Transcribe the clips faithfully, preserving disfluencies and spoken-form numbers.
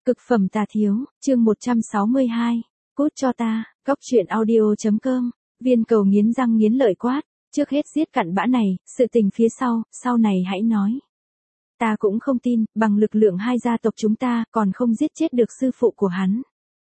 Cực phẩm tà thiếu, chương một trăm sáu mươi hai. Cút cho ta, góc truyện audio.com. Viên cầu nghiến răng nghiến lợi quát, trước hết giết cặn bã này, sự tình phía sau, sau này hãy nói. Ta cũng không tin, bằng lực lượng hai gia tộc chúng ta, còn không giết chết được sư phụ của hắn.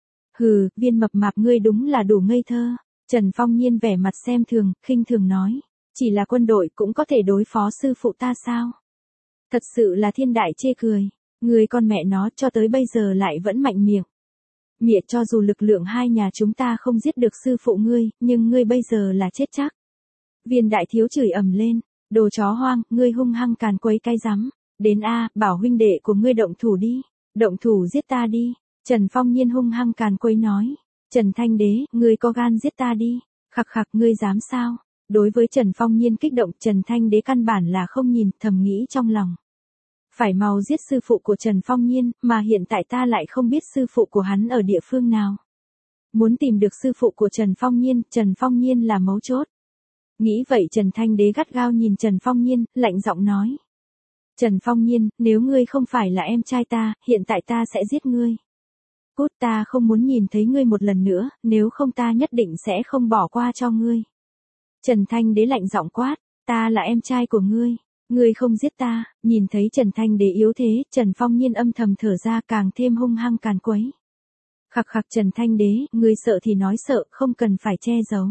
Hừ, viên mập mạp ngươi đúng là đủ ngây thơ. Trần Phong Nhiên vẻ mặt xem thường, khinh thường nói. Chỉ là quân đội cũng có thể đối phó sư phụ ta sao? Thật sự là thiên đại chê cười. Người con mẹ nó cho tới bây giờ lại vẫn mạnh miệng. Mẹ cho dù lực lượng hai nhà chúng ta không giết được sư phụ ngươi, nhưng ngươi bây giờ là chết chắc. Viên đại thiếu chửi ầm lên, đồ chó hoang, ngươi hung hăng càn quấy cay rắm. Đến a, bảo huynh đệ của ngươi động thủ đi, động thủ giết ta đi. Trần Phong Nhiên hung hăng càn quấy nói, Trần Thanh Đế, ngươi có gan giết ta đi, khặc khặc ngươi dám sao? Đối với Trần Phong Nhiên kích động, Trần Thanh Đế căn bản là không nhìn, thầm nghĩ trong lòng. Phải mau giết sư phụ của Trần Phong Nhiên, mà hiện tại ta lại không biết sư phụ của hắn ở địa phương nào. Muốn tìm được sư phụ của Trần Phong Nhiên, Trần Phong Nhiên là mấu chốt. Nghĩ vậy Trần Thanh Đế gắt gao nhìn Trần Phong Nhiên, lạnh giọng nói. Trần Phong Nhiên, nếu ngươi không phải là em trai ta, hiện tại ta sẽ giết ngươi. Cút, ta không muốn nhìn thấy ngươi một lần nữa, nếu không ta nhất định sẽ không bỏ qua cho ngươi. Trần Thanh Đế lạnh giọng quát, ta là em trai của ngươi. Ngươi không giết ta. Nhìn thấy Trần Thanh Đế yếu thế, Trần Phong Nhiên âm thầm thở ra, càng thêm hung hăng càn quấy. Khặc khặc Trần Thanh Đế, ngươi sợ thì nói sợ, không cần phải che giấu.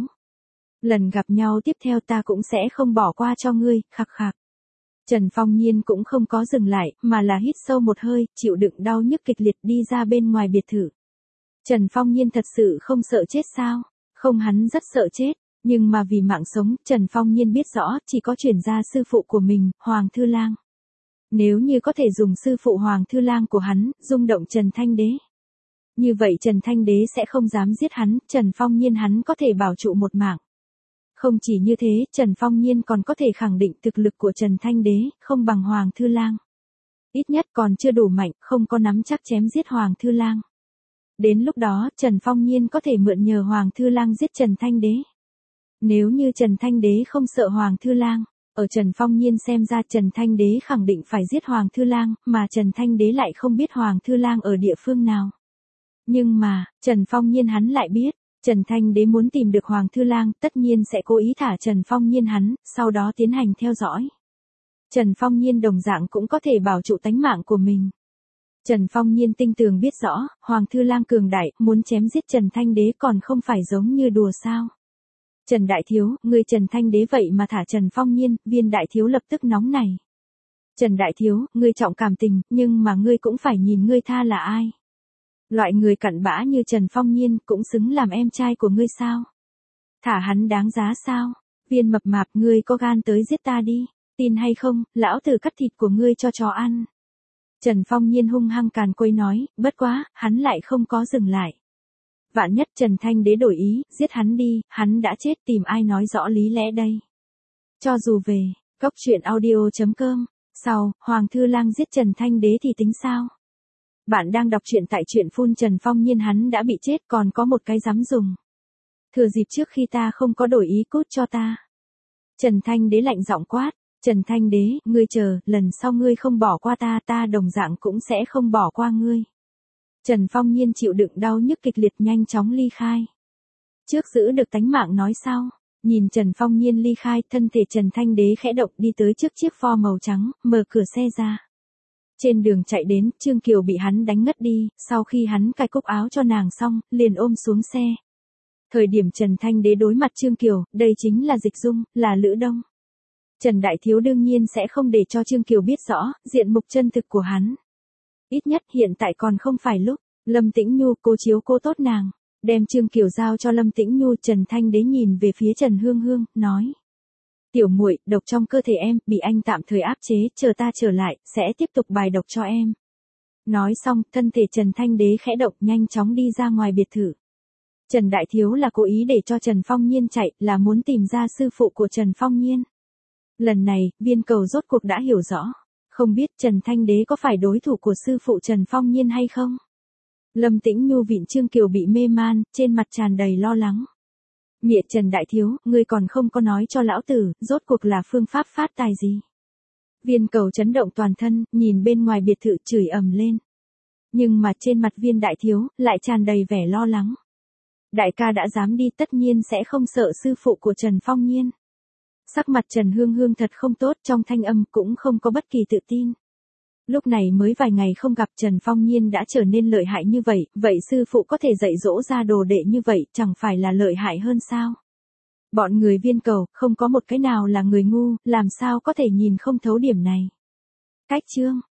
Lần gặp nhau tiếp theo ta cũng sẽ không bỏ qua cho ngươi, khặc khặc. Trần Phong Nhiên cũng không có dừng lại, mà là hít sâu một hơi, chịu đựng đau nhức kịch liệt đi ra bên ngoài biệt thự. Trần Phong Nhiên thật sự không sợ chết sao? Không, hắn rất sợ chết. Nhưng mà vì mạng sống, Trần Phong Nhiên biết rõ, chỉ có chuyển ra sư phụ của mình, Hoàng Thư Lang. Nếu như có thể dùng sư phụ Hoàng Thư Lang của hắn, rung động Trần Thanh Đế. Như vậy Trần Thanh Đế sẽ không dám giết hắn, Trần Phong Nhiên hắn có thể bảo trụ một mạng. Không chỉ như thế, Trần Phong Nhiên còn có thể khẳng định thực lực của Trần Thanh Đế, không bằng Hoàng Thư Lang. Ít nhất còn chưa đủ mạnh, không có nắm chắc chém giết Hoàng Thư Lang. Đến lúc đó, Trần Phong Nhiên có thể mượn nhờ Hoàng Thư Lang giết Trần Thanh Đế. Nếu như Trần Thanh Đế không sợ Hoàng Thư Lang, ở Trần Phong Nhiên xem ra Trần Thanh Đế khẳng định phải giết Hoàng Thư Lang, mà Trần Thanh Đế lại không biết Hoàng Thư Lang ở địa phương nào. Nhưng mà, Trần Phong Nhiên hắn lại biết, Trần Thanh Đế muốn tìm được Hoàng Thư Lang, tất nhiên sẽ cố ý thả Trần Phong Nhiên hắn, sau đó tiến hành theo dõi. Trần Phong Nhiên đồng dạng cũng có thể bảo trụ tánh mạng của mình. Trần Phong Nhiên tinh tường biết rõ, Hoàng Thư Lang cường đại, muốn chém giết Trần Thanh Đế còn không phải giống như đùa sao. Trần Đại Thiếu, ngươi Trần Thanh Đế vậy mà thả Trần Phong Nhiên, viên Đại Thiếu lập tức nóng này. Trần Đại Thiếu, ngươi trọng cảm tình, nhưng mà ngươi cũng phải nhìn ngươi tha là ai. Loại người cặn bã như Trần Phong Nhiên cũng xứng làm em trai của ngươi sao? Thả hắn đáng giá sao? Viên mập mạp, ngươi có gan tới giết ta đi, tin hay không, lão tử cắt thịt của ngươi cho chó ăn. Trần Phong Nhiên hung hăng càn quấy nói, bất quá, hắn lại không có dừng lại. Vạn nhất Trần Thanh Đế đổi ý, giết hắn đi, hắn đã chết, tìm ai nói rõ lý lẽ đây. Cho dù về, góc truyện audio.com, sau, Hoàng Thư Lang giết Trần Thanh Đế thì tính sao? Bạn đang đọc truyện tại truyện phun Trần Phong Nhiên hắn đã bị chết còn có một cái dám dùng. Thừa dịp trước khi ta không có đổi ý cút cho ta. Trần Thanh Đế lạnh giọng quát, Trần Thanh Đế, ngươi chờ, lần sau ngươi không bỏ qua ta, ta đồng dạng cũng sẽ không bỏ qua ngươi. Trần Phong Nhiên chịu đựng đau nhức kịch liệt nhanh chóng ly khai. Trước giữ được tánh mạng nói sau, nhìn Trần Phong Nhiên ly khai, thân thể Trần Thanh Đế khẽ động đi tới trước chiếc Ford màu trắng, mở cửa xe ra. Trên đường chạy đến, Trương Kiều bị hắn đánh ngất đi, sau khi hắn cài cúc áo cho nàng xong, liền ôm xuống xe. Thời điểm Trần Thanh Đế đối mặt Trương Kiều, đây chính là Dịch Dung, là Lữ Đông. Trần Đại Thiếu đương nhiên sẽ không để cho Trương Kiều biết rõ, diện mục chân thực của hắn. Ít nhất hiện tại còn không phải lúc, Lâm Tĩnh Nhu cô chiếu cô tốt nàng, đem Trương Kiều giao cho Lâm Tĩnh Nhu. Trần Thanh Đế nhìn về phía Trần Hương Hương, nói. Tiểu muội, độc trong cơ thể em, bị anh tạm thời áp chế, chờ ta trở lại, sẽ tiếp tục bài độc cho em. Nói xong, thân thể Trần Thanh Đế khẽ động nhanh chóng đi ra ngoài biệt thự. Trần Đại Thiếu là cố ý để cho Trần Phong Nhiên chạy, là muốn tìm ra sư phụ của Trần Phong Nhiên. Lần này, viên cầu rốt cuộc đã hiểu rõ. Không biết Trần Thanh Đế có phải đối thủ của sư phụ Trần Phong Nhiên hay không? Lâm Tĩnh Nhu vịn Trương Kiều bị mê man, trên mặt tràn đầy lo lắng. Mẹ Trần Đại Thiếu, ngươi còn không có nói cho lão tử, rốt cuộc là phương pháp phát tài gì? Viên cầu chấn động toàn thân, nhìn bên ngoài biệt thự chửi ầm lên. Nhưng mà trên mặt Viên đại thiếu, lại tràn đầy vẻ lo lắng. Đại ca đã dám đi tất nhiên sẽ không sợ sư phụ của Trần Phong Nhiên. Sắc mặt Trần Hương Hương thật không tốt, trong thanh âm cũng không có bất kỳ tự tin. Lúc này mới vài ngày không gặp Trần Phong Nhiên đã trở nên lợi hại như vậy, vậy sư phụ có thể dạy dỗ ra đồ đệ như vậy, chẳng phải là lợi hại hơn sao? Bọn người Viên cầu, không có một cái nào là người ngu, làm sao có thể nhìn không thấu điểm này. Cách chương